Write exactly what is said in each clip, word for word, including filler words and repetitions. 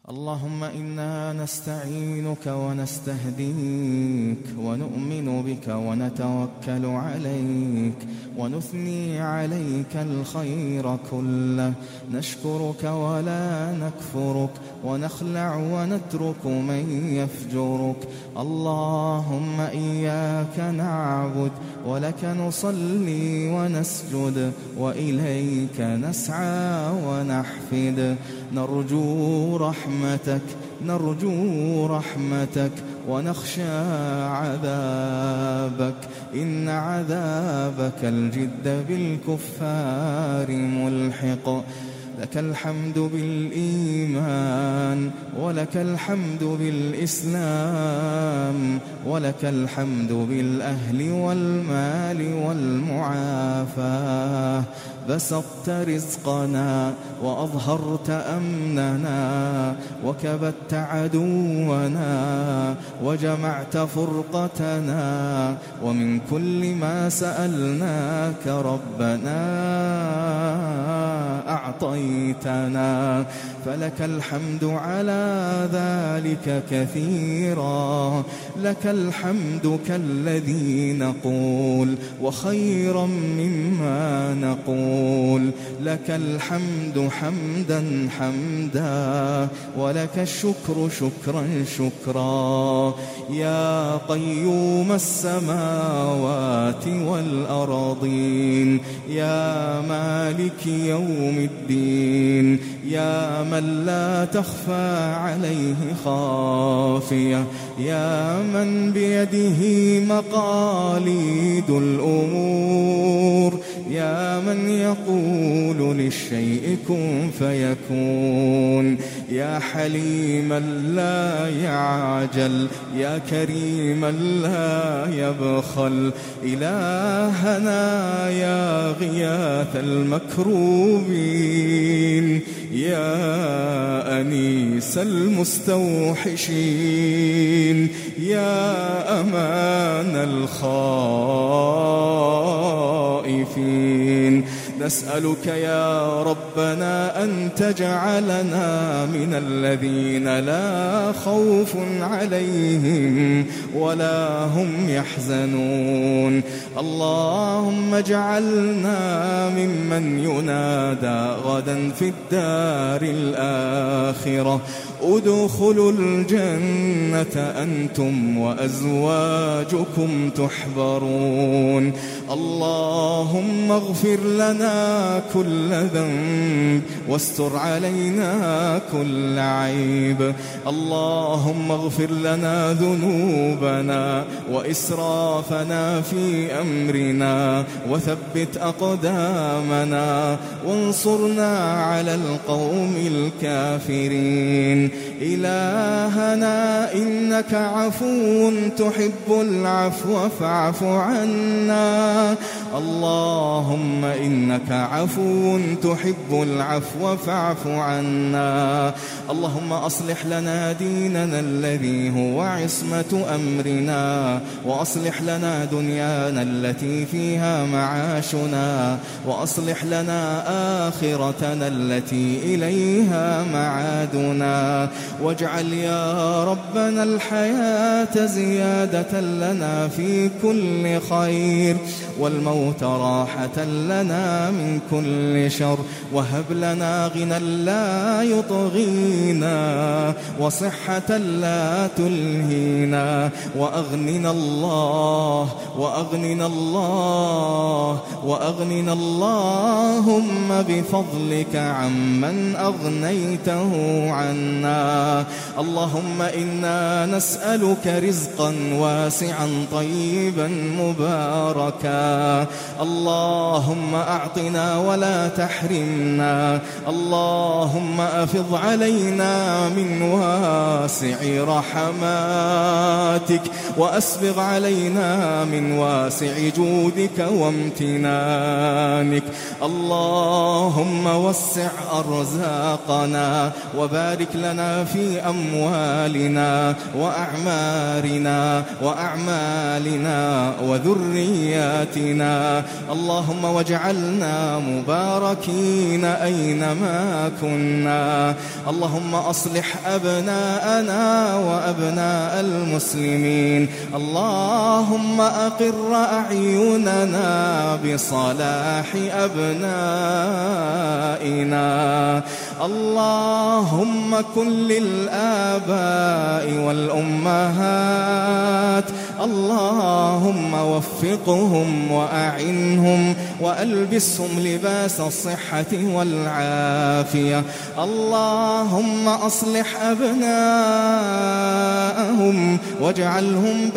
اللهم إنا نستعينك ونستهديك ونؤمن بك ونتوكل عليك ونثني عليك الخير كله، نشكرك ولا نكفرك ونخلع ونترك من يفجرك. اللهم إياك نعبد ولك نصلي ونسجد وإليك نسعى ونحفد، نرجو رحمتك نرجو رحمتك ونخشى عذابك، إن عذابك الجد بالكفار ملحق. لك الحمد بالإيمان ولك الحمد بالإسلام ولك الحمد بالأهل والمال والمعافاة. بسطت رزقنا وأظهرت أمننا وكبت عدونا وجمعت فرقتنا، ومن كل ما سألناك ربنا أعطيتنا، فلك الحمد على ذلك كثيرا. لك الحمد كالذي نقول وخيرا مما نقول، لك الحمد حمدا حمدا ولك الشكر شكرا شكرا. يا قيوم السماوات والأرضين، يا مالك يوم الدين، يا من لا تخفى عليه خافية، يا من بيده مقاليد الأمور، يا من يقول للشيء كن فيكون، يا حليما لا يعجل، يا كريما لا يبخل. إلهنا يا غياث المكروبين، يا أنيس المستوحشين، يا أمان الخائفين، نسألك يا ربنا أن تجعلنا من الذين لا خوف عليهم ولا هم يحزنون. اللهم اجعلنا ممن ينادى غدا في الدار الآخرة ادخلوا الجنة أنتم وأزواجكم تحبرون. اللهم اغفر لنا كل ذنب واستر علينا كل عيب. اللهم اغفر لنا ذنوبنا وإسرافنا في أمرنا وثبت أقدامنا وانصرنا على القوم الكافرين. إلهنا إنك عفو تحب العفو فاعف عنا. اللهم إنك عفو تحب العفو فاعف عنا. اللهم أصلح لنا ديننا الذي هو عصمة أمرنا، وأصلح لنا دنيانا التي فيها معاشنا، وأصلح لنا آخرتنا التي إليها معادنا. واجعل يا ربنا الحياة زيادة لنا في كل خير، والموت راحة لنا من كل شر. وهب لنا غنى لا يطغينا وصحة لا تلهينا، وأغننا الله وأغننا الله وأغننا اللهم بفضلك عمن أغنيته عنا. اللهم إنا نسألك رزقا واسعا طيبا مباركا. اللهم أعطنا ولا تحرمنا. اللهم أفض علينا من واسع رحماتك، وأسبغ علينا من واسع جودك وامتنانك. اللهم وسع أرزاقنا وبارك لنا في أموالنا وأعمارنا وأعمالنا وذرياتنا. منا. اللهم واجعلنا مباركين أينما كنا. اللهم أصلح أبناءنا وأبناء المسلمين. اللهم أقر أعيننا بصلاح أبنائنا. اللهم كن للآباء والأمهات اللهم وفقهم وأعنهم وألبسهم لباس الصحة والعافية. اللهم أصلح أبناءهم واجعلهم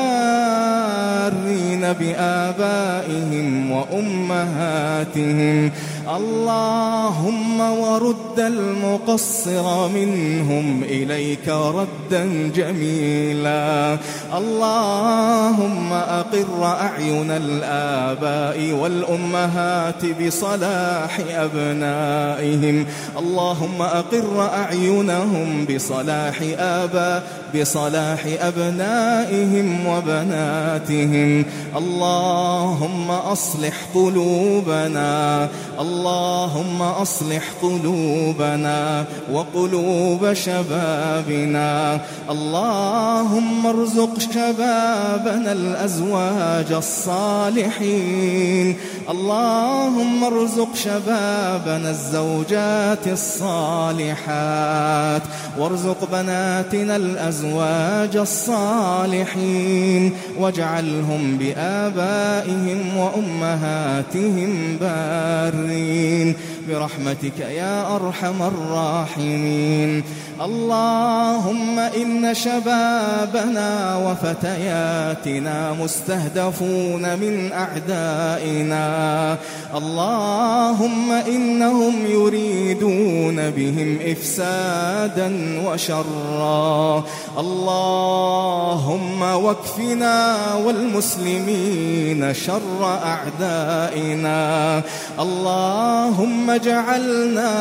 بارين بآبائهم وأمهاتهم. اللهم ورد المقصر منهم إليك ردا جميلا. اللهم أقر أعين الآباء والأمهات بصلاح أبنائهم. اللهم أقر أعينهم بصلاح آباء بصلاح أبنائهم وبناتهم. اللهم أصلح قلوبنا. اللهم أصلح قلوبنا وقلوب شبابنا. اللهم ارزق شبابنا الأزواج الصالحين. اللهم ارزق شبابنا الزوجات الصالحات. وارزق بناتنا الأزواج الصالحين. واجعلهم بآبائهم وأمهاتهم بارين برحمتك يا أرحم الراحمين. اللهم إن شبابنا وفتياتنا مستهدفون من أعدائنا. اللهم إنهم يريدون بهم إفسادا وشرا. اللهم واكفنا والمسلمين شر أعدائنا. اللهم اجعلنا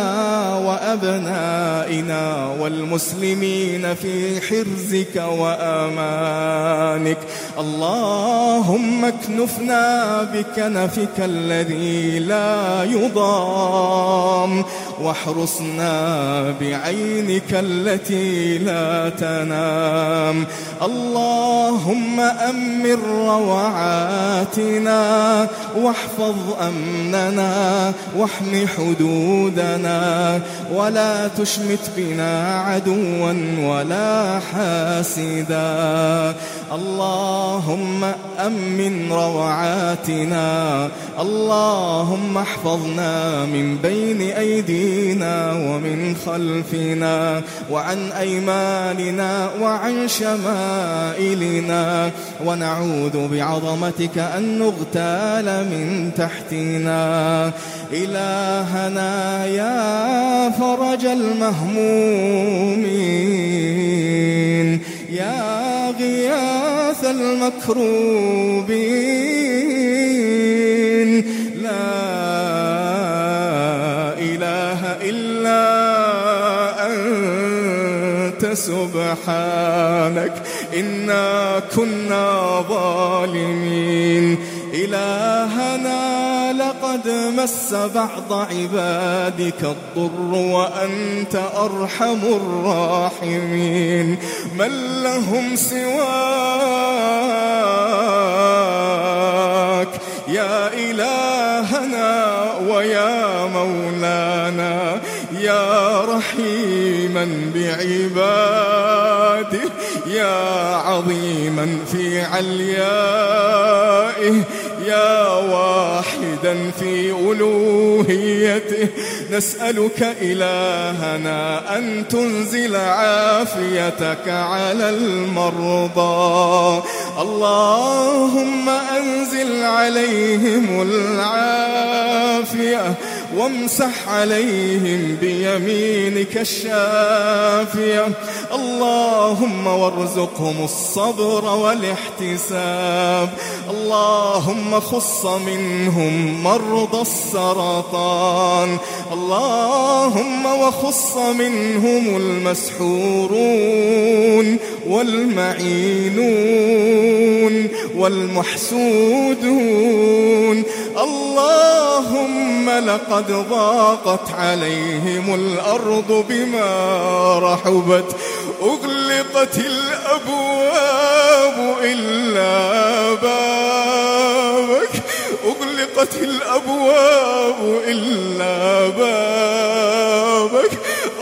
وأبنائنا والمسلمين في حرزك وأمانك. اللهم اكنفنا بكنفك الذي لا يضام. واحرسنا بعينك التي لا تنام. اللهم أمن روعاتنا واحفظ أمننا واحم حدودنا. ولا تشمت بنا عدوا ولا حاسدا. اللهم أمن روعاتنا. اللهم احفظنا من بين أيدينا ومن خلفنا وعن أيماننا وعن شمائلنا. ونعوذ بعظمتك أن نغتال من تحتنا. إلهنا يا فرج المهمومين يا غياث المكروبين. لا إله إلا أنت سبحانك إنا كنا ظالمين. إلهنا لقد مس بعض عبادك الضر وأنت أرحم الراحمين. من لهم سواك يا إلهنا ويا مولانا يا رحيما بعباده يا عظيما في عليائه يا واحدا في ألوهيته. نسألك إلهنا أن تنزل عافيتك على المرضى. اللهم أنزل عليهم العافية وامسح عليهم بيمينك الشافية. اللهم وارزقهم الصبر والاحتساب. اللهم خص منهم مرضى السرطان. اللهم وخص منهم المسحورون والمعينون والمحسودون. اللهم لقد ضاقت عليهم الأرض بما رحبت، أغلقت الأبواب إلا بابك، أغلقت الأبواب إلا بابك.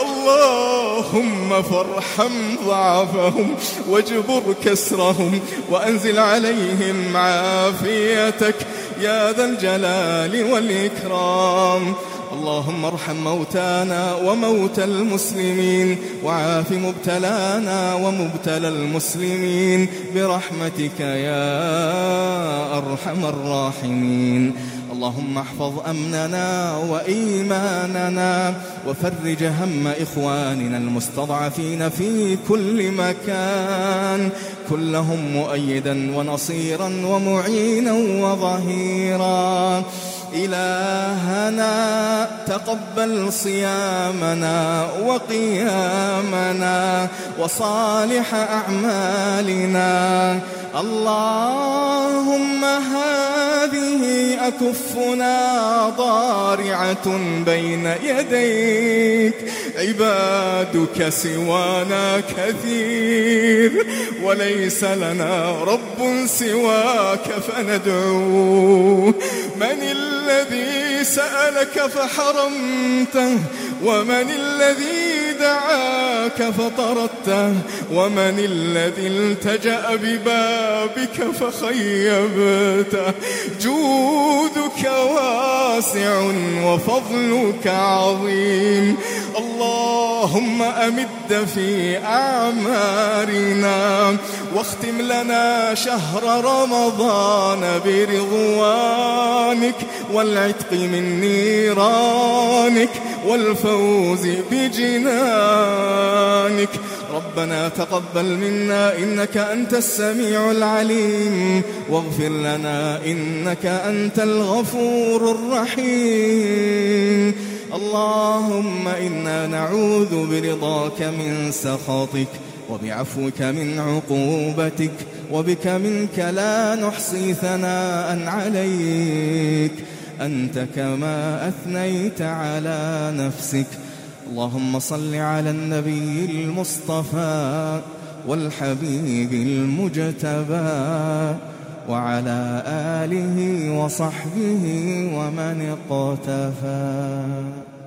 اللهم فارحم ضعفهم واجبر كسرهم وأنزل عليهم عافيتك يا ذا الجلال والإكرام. اللهم ارحم موتانا وموتى المسلمين، وعاف مبتلانا ومبتلى المسلمين برحمتك يا أرحم الراحمين. اللهم احفظ أمننا وإيماننا، وفرج هم إخواننا المستضعفين في كل مكان، كلهم مؤيدا ونصيرا ومعينا وظهيرا. إلهنا تقبل صيامنا وقيامنا وصالح أعمالنا. اللهم هذه أكفنا ضارعة بين يديك، عبادك سوانا كثير، وليس لنا رب سواك فندعوه. من الذي سألك فحرمته؟ ومن الذي دعاك فطردته؟ ومن الذي التجأ ببابك فخيبته؟ جودك واسع وفضلك عظيم. اللهم أمد في أعمارنا، واختم لنا شهر رمضان برضوانك والعتق من نيرانك والفوز بجنانك. ربنا تقبل منا إنك أنت السميع العليم، واغفر لنا إنك أنت الغفور الرحيم. اللهم إنا نعوذ برضاك من سخطك، وبعفوك من عقوبتك، وبك منك لا نحصي ثناء عليك، أنت كما أثنيت على نفسك. اللهم صل على النبي المصطفى والحبيب المجتبى، وعلى آله وصحبه ومن اقتفى.